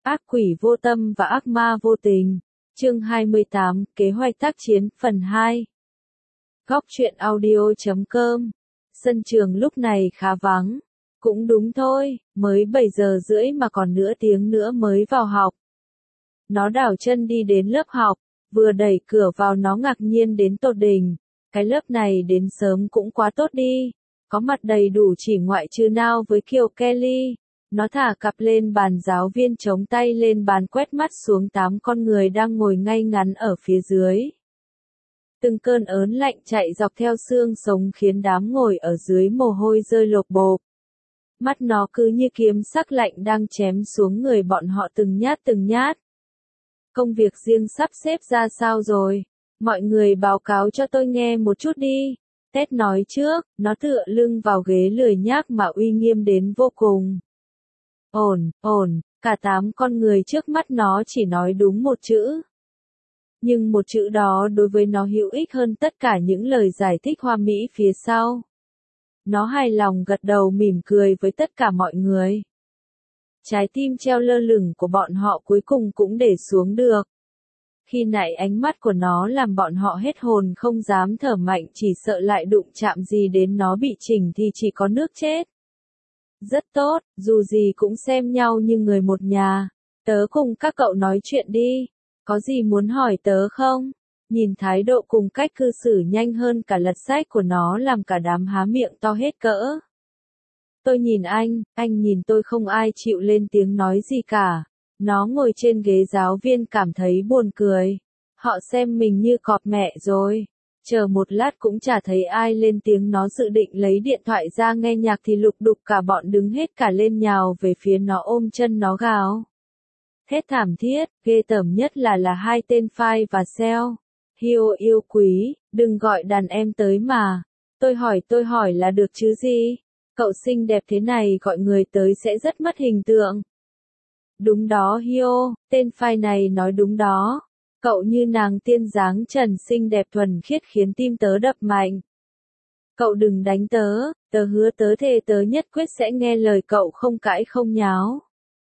Ác quỷ vô tâm và ác ma vô tình. Chương 28, Kế hoạch tác chiến, phần 2. Góc truyện audio.com. Sân trường lúc này khá vắng. Cũng đúng thôi, mới 7 giờ rưỡi mà còn nửa tiếng nữa mới vào học. Nó đảo chân đi đến lớp học, vừa đẩy cửa vào nó ngạc nhiên đến tột đỉnh. Cái lớp này đến sớm cũng quá tốt đi. Có mặt đầy đủ chỉ ngoại trừ Now với Kiều Kelly. Nó thả cặp lên bàn, giáo viên chống tay lên bàn quét mắt xuống 8 con người đang ngồi ngay ngắn ở phía dưới. Từng cơn ớn lạnh chạy dọc theo xương sống khiến đám ngồi ở dưới mồ hôi rơi lộp bộp. Mắt nó cứ như kiếm sắc lạnh đang chém xuống người bọn họ từng nhát từng nhát. Công việc riêng sắp xếp ra sao rồi? Mọi người báo cáo cho tôi nghe một chút đi. Ted nói trước, nó tựa lưng vào ghế lười nhác mà uy nghiêm đến vô cùng. Ổn, cả 8 con người trước mắt nó chỉ nói đúng một chữ. Nhưng một chữ đó đối với nó hữu ích hơn tất cả những lời giải thích hoa mỹ phía sau. Nó hài lòng gật đầu mỉm cười với tất cả mọi người. Trái tim treo lơ lửng của bọn họ cuối cùng cũng để xuống được. Khi nãy ánh mắt của nó làm bọn họ hết hồn không dám thở mạnh, chỉ sợ lại đụng chạm gì đến nó bị chỉnh thì chỉ có nước chết. Rất tốt, dù gì cũng xem nhau như người một nhà. Tớ cùng các cậu nói chuyện đi. Có gì muốn hỏi tớ không? Nhìn thái độ cùng cách cư xử nhanh hơn cả lật sách của nó làm cả đám há miệng to hết cỡ. Tôi nhìn anh nhìn tôi, không ai chịu lên tiếng nói gì cả. Nó ngồi trên ghế, giáo viên cảm thấy buồn cười. Họ xem mình như cọp mẹ rồi. Chờ một lát cũng chả thấy ai lên tiếng. Nó dự định lấy điện thoại ra nghe nhạc thì lục đục cả bọn đứng hết cả lên nhào về phía nó, ôm chân nó gào. Thét thảm thiết, ghê tởm nhất là hai tên Phai và Sel. Hiêu yêu quý, đừng gọi đàn em tới mà. Tôi hỏi là được chứ gì? Cậu xinh đẹp thế này gọi người tới sẽ rất mất hình tượng. Đúng đó Hiêu, tên Phai này nói đúng đó. Cậu như nàng tiên dáng trần xinh đẹp thuần khiết khiến tim tớ đập mạnh. Cậu đừng đánh tớ hứa tớ thề tớ nhất quyết sẽ nghe lời cậu, không cãi không nháo.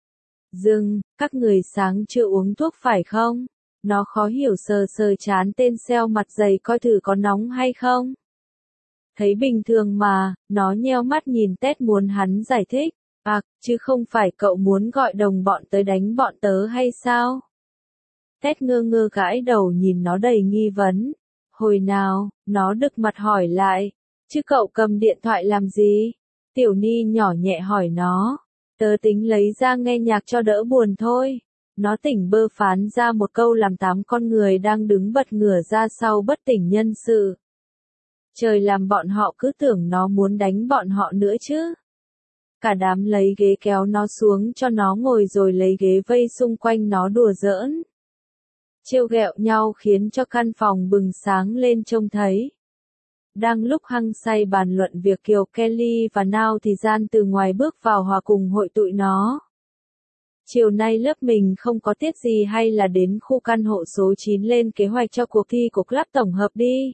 Dừng, các người sáng chưa uống thuốc phải không? Nó khó hiểu sờ chán tên Sel mặt dày coi thử có nóng hay không. Thấy bình thường mà, nó nheo mắt nhìn Ted muốn hắn giải thích. Chứ không phải cậu muốn gọi đồng bọn tới đánh bọn tớ hay sao? Ted ngơ ngơ gãi đầu nhìn nó đầy nghi vấn. Hồi nào, nó đực mặt hỏi lại. Chứ cậu cầm điện thoại làm gì? Tiểu Ni nhỏ nhẹ hỏi nó. Tớ tính lấy ra nghe nhạc cho đỡ buồn thôi. Nó tỉnh bơ phán ra một câu làm 8 con người đang đứng bật ngửa ra sau bất tỉnh nhân sự. Trời, làm bọn họ cứ tưởng nó muốn đánh bọn họ nữa chứ. Cả đám lấy ghế kéo nó xuống cho nó ngồi rồi lấy ghế vây xung quanh nó đùa giỡn. Trêu ghẹo nhau khiến cho căn phòng bừng sáng lên trông thấy. Đang lúc hăng say bàn luận việc Kiều Kelly và Now thì Gian từ ngoài bước vào hòa cùng hội tụi nó. Chiều nay lớp mình không có tiết gì hay là đến khu căn hộ số 9 lên kế hoạch cho cuộc thi của club tổng hợp đi.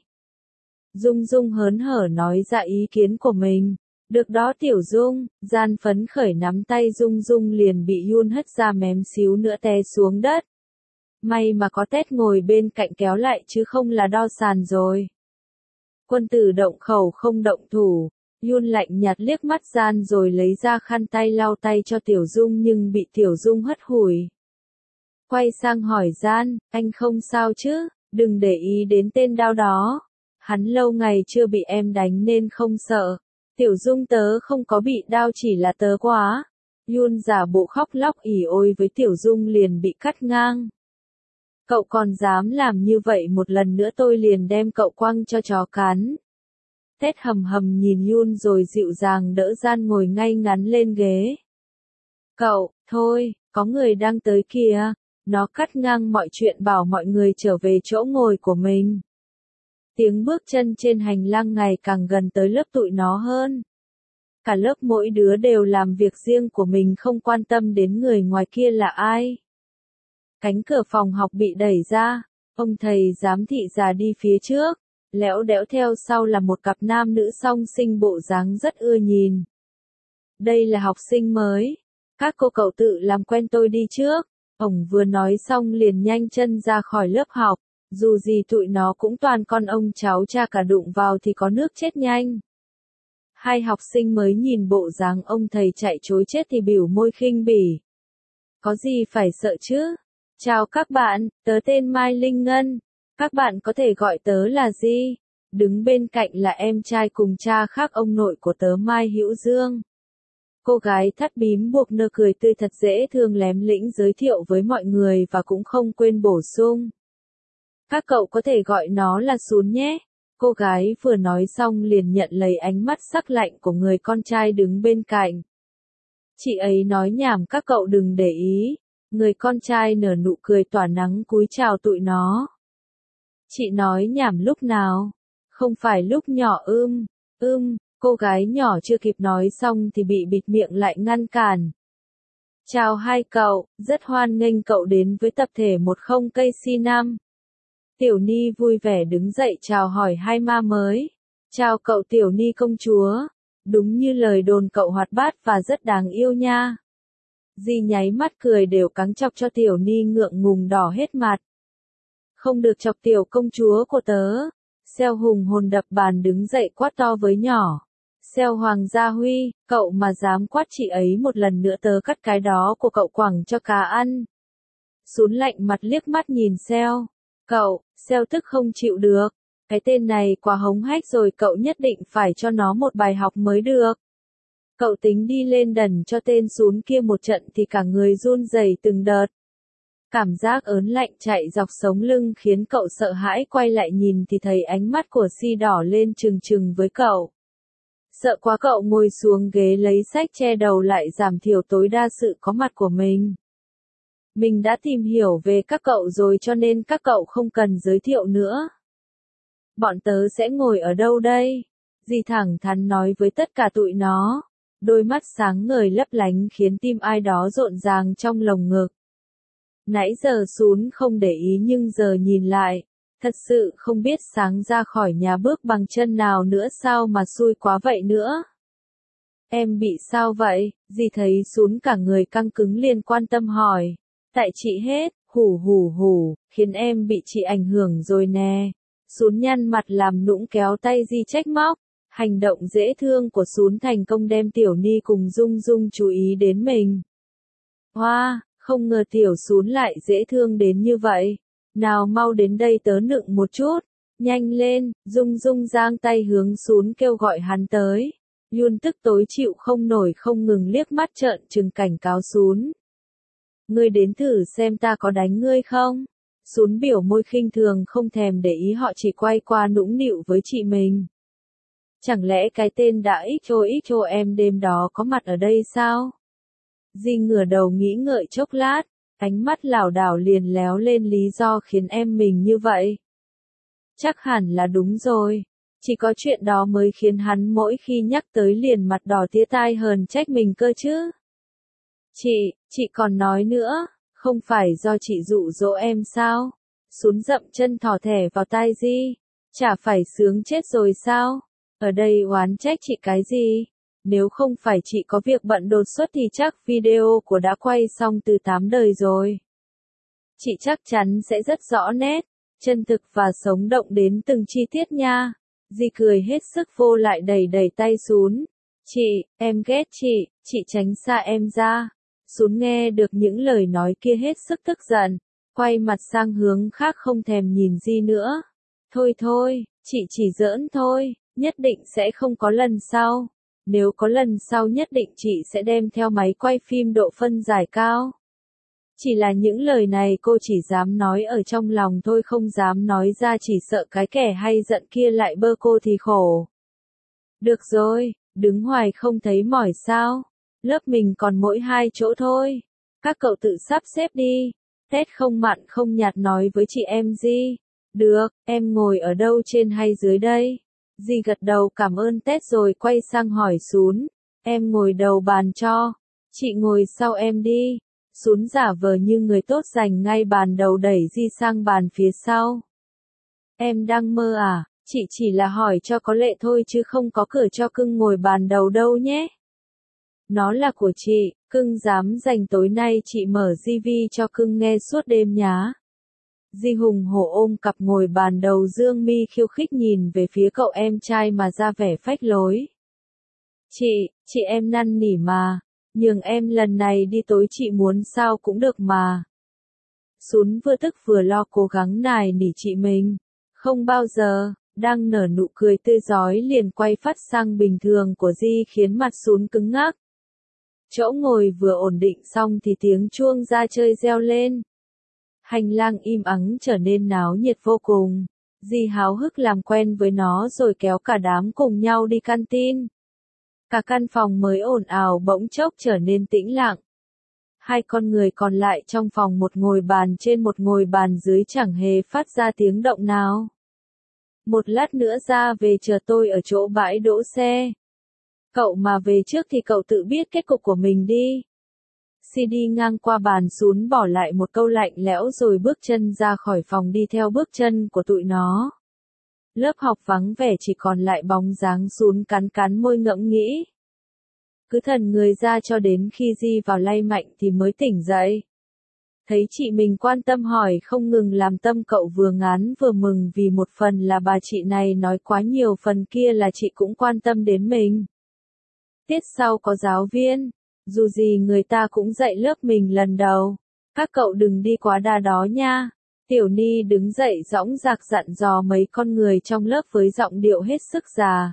Dung hớn hở nói ra ý kiến của mình. Được đó Tiểu Dung, Gian phấn khởi nắm tay Dung liền bị Yun hất ra mém xíu nữa té xuống đất. May mà có Ted ngồi bên cạnh kéo lại chứ không là đo sàn rồi. Quân tử động khẩu không động thủ. Yun lạnh nhạt liếc mắt Gian rồi lấy ra khăn tay lau tay cho Tiểu Dung nhưng bị Tiểu Dung hất hủi. Quay sang hỏi Gian, anh không sao chứ? Đừng để ý đến tên đao đó. Hắn lâu ngày chưa bị em đánh nên không sợ. Tiểu Dung tớ không có bị đao, chỉ là tớ quá. Yun giả bộ khóc lóc ỉ ôi với Tiểu Dung liền bị cắt ngang. Cậu còn dám làm như vậy một lần nữa tôi liền đem cậu quăng cho chó cắn. Ted hầm nhìn Yun rồi dịu dàng đỡ Gian ngồi ngay ngắn lên ghế. Cậu, thôi, có người đang tới kìa. Nó cắt ngang mọi chuyện bảo mọi người trở về chỗ ngồi của mình. Tiếng bước chân trên hành lang ngày càng gần tới lớp tụi nó hơn. Cả lớp mỗi đứa đều làm việc riêng của mình không quan tâm đến người ngoài kia là ai. Cánh cửa phòng học bị đẩy ra, ông thầy giám thị già đi phía trước, lẽo đẽo theo sau là một cặp nam nữ song sinh bộ dáng rất ưa nhìn. Đây là học sinh mới, các cô cậu tự làm quen tôi đi trước. Ổng vừa nói xong liền nhanh chân ra khỏi lớp học, dù gì tụi nó cũng toàn con ông cháu cha cả, đụng vào thì có nước chết nhanh. Hai học sinh mới nhìn bộ dáng ông thầy chạy trối chết thì bỉu môi khinh bỉ. Có gì phải sợ chứ? Chào các bạn, tớ tên Mai Linh Ngân. Các bạn có thể gọi tớ là gì? Đứng bên cạnh là em trai cùng cha khác ông nội của tớ Mai Hữu Dương. Cô gái thắt bím buộc nơ cười tươi thật dễ thương lém lĩnh giới thiệu với mọi người và cũng không quên bổ sung. Các cậu có thể gọi nó là Sún nhé. Cô gái vừa nói xong liền nhận lấy ánh mắt sắc lạnh của người con trai đứng bên cạnh. Chị ấy nói nhảm, các cậu đừng để ý. Người con trai nở nụ cười tỏa nắng cúi chào tụi nó. Chị nói nhảm lúc nào? Không phải lúc nhỏ cô gái nhỏ chưa kịp nói xong thì bị bịt miệng lại ngăn cản. Chào hai cậu, rất hoan nghênh cậu đến với tập thể 10 cây C5. Tiểu Ni vui vẻ đứng dậy chào hỏi hai ma mới. Chào cậu Tiểu Ni công chúa. Đúng như lời đồn cậu hoạt bát và rất đáng yêu nha. Dì nháy mắt cười đều cắn chọc cho Tiểu Ni ngượng ngùng đỏ hết mặt. Không được chọc tiểu công chúa của tớ. Xeo hùng hồn đập bàn đứng dậy quát to với nhỏ. Xeo Hoàng Gia Huy, cậu mà dám quát chị ấy một lần nữa tớ cắt cái đó của cậu quẳng cho cá ăn. Sún lạnh mặt liếc mắt nhìn Xeo. Cậu, Xeo tức không chịu được. Cái tên này quá hống hách rồi, cậu nhất định phải cho nó một bài học mới được. Cậu tính đi lên đần cho tên Sún kia một trận thì cả người run rẩy từng đợt. Cảm giác ớn lạnh chạy dọc sống lưng khiến cậu sợ hãi quay lại nhìn thì thấy ánh mắt của Si đỏ lên trừng trừng với cậu. Sợ quá cậu ngồi xuống ghế lấy sách che đầu lại giảm thiểu tối đa sự có mặt của mình. Mình đã tìm hiểu về các cậu rồi cho nên các cậu không cần giới thiệu nữa. Bọn tớ sẽ ngồi ở đâu đây? Dì thẳng thắn nói với tất cả tụi nó. Đôi mắt sáng ngời lấp lánh khiến tim ai đó rộn ràng trong lồng ngực. Nãy giờ Sún không để ý nhưng giờ nhìn lại, thật sự không biết sáng ra khỏi nhà bước bằng chân nào nữa, sao mà xui quá vậy nữa. Em bị sao vậy? Dì thấy Sún cả người căng cứng liền quan tâm hỏi. Tại chị hết, khiến em bị chị ảnh hưởng rồi nè. Sún nhăn mặt làm nũng kéo tay Di trách móc. Hành động dễ thương của Sún thành công đem Tiểu Ni cùng Dung Dung chú ý đến mình. Hoa, không ngờ Tiểu Sún lại dễ thương đến như vậy. Nào mau đến đây tớ nựng một chút. Nhanh lên, Dung Dung giang tay hướng Sún kêu gọi hắn tới. Yun tức tối chịu không nổi không ngừng liếc mắt trợn trừng cảnh cáo Sún. Ngươi đến thử xem ta có đánh ngươi không? Sún biểu môi khinh thường không thèm để ý họ, chỉ quay qua nũng nịu với chị mình. Chẳng lẽ cái tên đã XO em đêm đó có mặt ở đây sao? Di ngửa đầu nghĩ ngợi chốc lát, ánh mắt lảo đảo liền léo lên lý do khiến em mình như vậy. Chắc hẳn là đúng rồi. Chỉ có chuyện đó mới khiến hắn mỗi khi nhắc tới liền mặt đỏ tía tai hờn trách mình cơ chứ. Chị còn nói nữa, không phải do chị dụ dỗ em sao? Sún dậm chân thò thẻ vào tai Di. Chả phải sướng chết rồi sao? Ở đây oán trách chị cái gì? Nếu không phải chị có việc bận đột xuất thì chắc video của đã quay xong từ 8 đời rồi. Chị chắc chắn sẽ rất rõ nét, chân thực và sống động đến từng chi tiết nha. Di cười hết sức vô lại đẩy đẩy tay Sún. Chị, em ghét chị tránh xa em ra. Sún nghe được những lời nói kia hết sức tức giận, quay mặt sang hướng khác không thèm nhìn Di nữa. Thôi, chị chỉ giỡn thôi, nhất định sẽ không có lần sau. Nếu có lần sau nhất định chị sẽ đem theo máy quay phim độ phân giải cao. Chỉ là những lời này cô chỉ dám nói ở trong lòng thôi, không dám nói ra, chỉ sợ cái kẻ hay giận kia lại bơ cô thì khổ. Được rồi, đứng hoài không thấy mỏi sao? Lớp mình còn mỗi 2 chỗ thôi. Các cậu tự sắp xếp đi. Tết không mặn không nhạt nói với chị em Di. Được, em ngồi ở đâu, trên hay dưới đây? Di gật đầu cảm ơn Tết rồi quay sang hỏi Sún. Em ngồi đầu bàn cho. Chị ngồi sau em đi. Sún giả vờ như người tốt giành ngay bàn đầu đẩy Di sang bàn phía sau. Em đang mơ à? Chị chỉ là hỏi cho có lệ thôi chứ không có cửa cho cưng ngồi bàn đầu đâu nhé. Nó là của chị, cưng dám dành tối nay chị mở tivi cho cưng nghe suốt đêm nhá. Di hùng hổ ôm cặp ngồi bàn đầu dương mi khiêu khích nhìn về phía cậu em trai mà ra vẻ phách lối. Chị em năn nỉ mà, nhường em lần này đi tối chị muốn sao cũng được mà. Sún vừa tức vừa lo cố gắng nài nỉ chị mình. Không bao giờ, đang nở nụ cười tươi rói liền quay phát sang bình thường của Di khiến mặt Sún cứng ngắc. Chỗ ngồi vừa ổn định xong thì tiếng chuông ra chơi reo lên. Hành lang im ắng trở nên náo nhiệt vô cùng. Di háo hức làm quen với nó rồi kéo cả đám cùng nhau đi canteen. Cả căn phòng mới ồn ào bỗng chốc trở nên tĩnh lặng. Hai con người còn lại trong phòng một ngồi bàn trên một ngồi bàn dưới chẳng hề phát ra tiếng động nào. Một lát nữa ra về chờ tôi ở chỗ bãi đỗ xe. Cậu mà về trước thì cậu tự biết kết cục của mình đi. Si đi ngang qua bàn Sún bỏ lại một câu lạnh lẽo rồi bước chân ra khỏi phòng đi theo bước chân của tụi nó. Lớp học vắng vẻ chỉ còn lại bóng dáng Sún cắn cắn môi ngẫm nghĩ. Cứ thần người ra cho đến khi Di vào lay mạnh thì mới tỉnh dậy. Thấy chị mình quan tâm hỏi không ngừng làm tâm cậu vừa ngán vừa mừng vì một phần là bà chị này nói quá nhiều, phần kia là chị cũng quan tâm đến mình. Tiết sau có giáo viên, dù gì người ta cũng dạy lớp mình lần đầu. Các cậu đừng đi quá đà đó nha. Tiểu Ni đứng dậy dõng dạc dặn dò mấy con người trong lớp với giọng điệu hết sức già.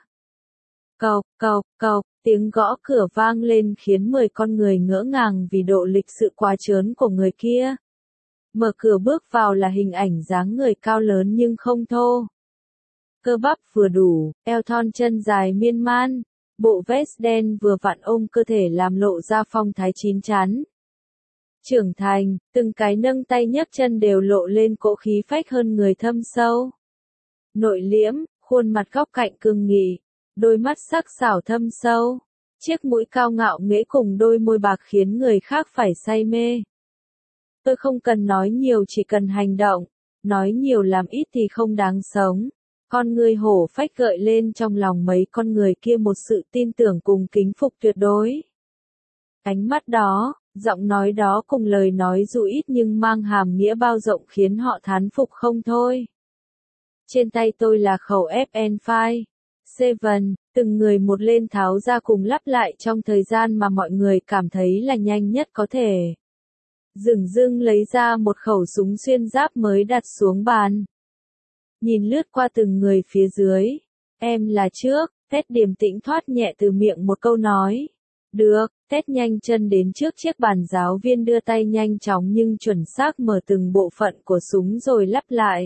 Cộc, tiếng gõ cửa vang lên khiến 10 con người ngỡ ngàng vì độ lịch sự quá trớn của người kia. Mở cửa bước vào là hình ảnh dáng người cao lớn nhưng không thô. Cơ bắp vừa đủ, eo thon chân dài miên man, bộ vest đen vừa vặn ôm cơ thể làm lộ ra phong thái chín chắn. Trưởng thành, từng cái nâng tay nhấc chân đều lộ lên cỗ khí phách hơn người thâm sâu. Nội liễm, khuôn mặt góc cạnh cương nghị, đôi mắt sắc sảo thâm sâu, chiếc mũi cao ngạo nghễ cùng đôi môi bạc khiến người khác phải say mê. Tôi không cần nói nhiều chỉ cần hành động, nói nhiều làm ít thì không đáng sống. Con người hổ phách gợi lên trong lòng mấy con người kia một sự tin tưởng cùng kính phục tuyệt đối. Ánh mắt đó, giọng nói đó cùng lời nói dù ít nhưng mang hàm nghĩa bao rộng khiến họ thán phục không thôi. Trên tay tôi là khẩu FN5, 7, từng người một lên tháo ra cùng lắp lại trong thời gian mà mọi người cảm thấy là nhanh nhất có thể. Dửng dưng lấy ra một khẩu súng xuyên giáp mới đặt xuống bàn. Nhìn lướt qua từng người phía dưới. Em là trước, Tết điềm tĩnh thoát nhẹ từ miệng một câu nói. Được, Tết nhanh chân đến trước chiếc bàn, giáo viên đưa tay nhanh chóng nhưng chuẩn xác mở từng bộ phận của súng rồi lắp lại.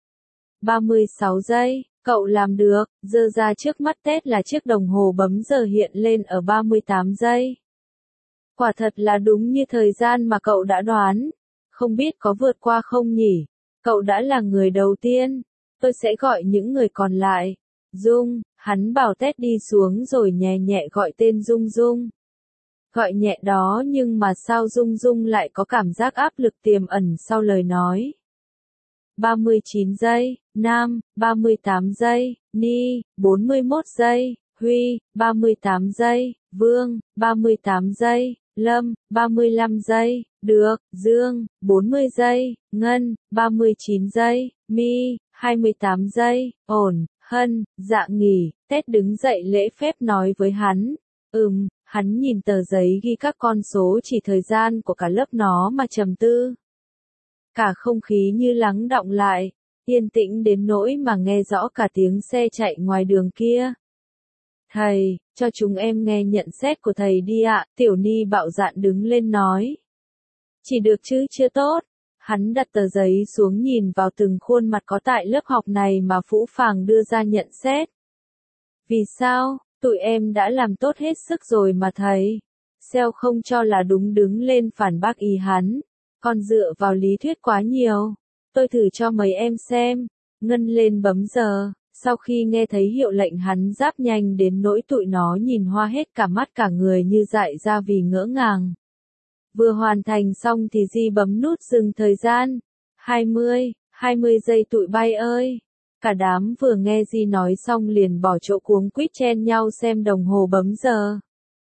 36 giây, cậu làm được, giơ ra trước mắt Tết là chiếc đồng hồ bấm giờ hiện lên ở 38 giây. Quả thật là đúng như thời gian mà cậu đã đoán. Không biết có vượt qua không nhỉ? Cậu đã là người đầu tiên. Tôi sẽ gọi những người còn lại. Dung, hắn bảo Tết đi xuống rồi nhẹ nhẹ gọi tên Dung Dung. Gọi nhẹ đó nhưng mà sao Dung Dung lại có cảm giác áp lực tiềm ẩn sau lời nói. 39 giây, Nam, 38 giây, Ni, 41 giây, Huy, 38 giây, Vương, 38 giây, Lâm, 35 giây, được, Dương, 40 giây, Ngân, 39 giây, Mi, 28 giây, ổn, Hân, dạ nghỉ, Tết đứng dậy lễ phép nói với hắn. Hắn nhìn tờ giấy ghi các con số chỉ thời gian của cả lớp nó mà trầm tư. Cả không khí như lắng đọng lại, yên tĩnh đến nỗi mà nghe rõ cả tiếng xe chạy ngoài đường kia. Thầy, cho chúng em nghe nhận xét của thầy đi ạ, Tiểu Ni bạo dạn đứng lên nói. Chỉ được chứ chưa tốt. Hắn đặt tờ giấy xuống nhìn vào từng khuôn mặt có tại lớp học này mà phũ phàng đưa ra nhận xét. Vì sao, tụi em đã làm tốt hết sức rồi mà thầy. Seo không cho là đúng đứng lên phản bác ý hắn. Còn dựa vào lý thuyết quá nhiều. Tôi thử cho mấy em xem. Ngân lên bấm giờ. Sau khi nghe thấy hiệu lệnh hắn giáp nhanh đến nỗi tụi nó nhìn hoa hết cả mắt cả người như dại ra vì ngỡ ngàng. Vừa hoàn thành xong thì Di bấm nút dừng thời gian. 20 giây tụi bay ơi. Cả đám vừa nghe Di nói xong liền bỏ chỗ cuống quýt chen nhau xem đồng hồ bấm giờ.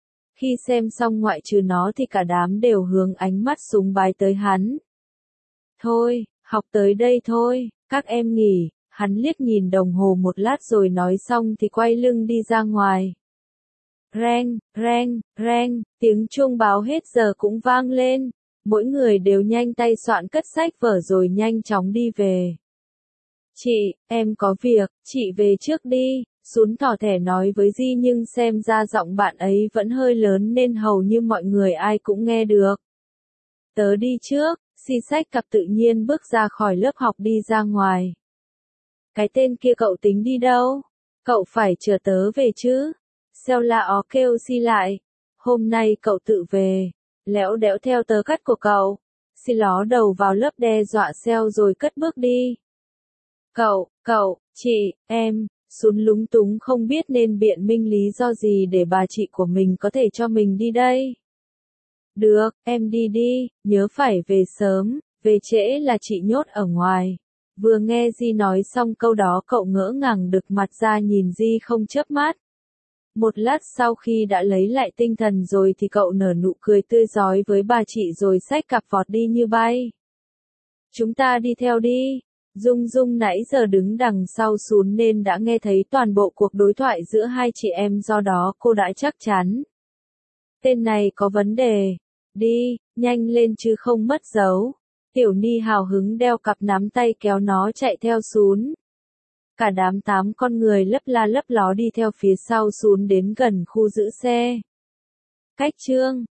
Khi xem xong ngoại trừ nó thì cả đám đều hướng ánh mắt súng bái tới hắn. Thôi, học tới đây thôi, các em nghỉ. Hắn liếc nhìn đồng hồ một lát rồi nói xong thì quay lưng đi ra ngoài. Reng, reng, reng, tiếng chuông báo hết giờ cũng vang lên. Mỗi người đều nhanh tay soạn cất sách vở rồi nhanh chóng đi về. Chị, em có việc, chị về trước đi. Sún thỏ thẻ nói với Di nhưng xem ra giọng bạn ấy vẫn hơi lớn nên hầu như mọi người ai cũng nghe được. Tớ đi trước, xi xách cặp tự nhiên bước ra khỏi lớp học đi ra ngoài. Cái tên kia cậu tính đi đâu? Cậu phải chờ tớ về chứ? Xeo la ó kêu xi lại. Hôm nay cậu tự về. Lẽo đẽo theo tớ cắt của cậu. Xi ló đầu vào lớp đe dọa Xeo rồi cất bước đi. Cậu, chị, em. Sún lúng túng không biết nên biện minh lý do gì để bà chị của mình có thể cho mình đi đây. Được, em đi đi, nhớ phải về sớm, về trễ là chị nhốt ở ngoài. Vừa nghe Di nói xong câu đó cậu ngỡ ngàng đực mặt ra nhìn Di không chớp mắt. Một lát sau khi đã lấy lại tinh thần rồi thì cậu nở nụ cười tươi rói với bà chị rồi xách cặp vọt đi như bay. Chúng ta đi theo đi. Dung Dung nãy giờ đứng đằng sau Sún nên đã nghe thấy toàn bộ cuộc đối thoại giữa hai chị em do đó cô đã chắc chắn. Tên này có vấn đề. Đi, nhanh lên chứ không mất dấu. Tiểu Ni hào hứng đeo cặp nắm tay kéo nó chạy theo Sún. Cả đám 8 con người lấp la lấp ló đi theo phía sau Sún đến gần khu giữ xe. Cách chương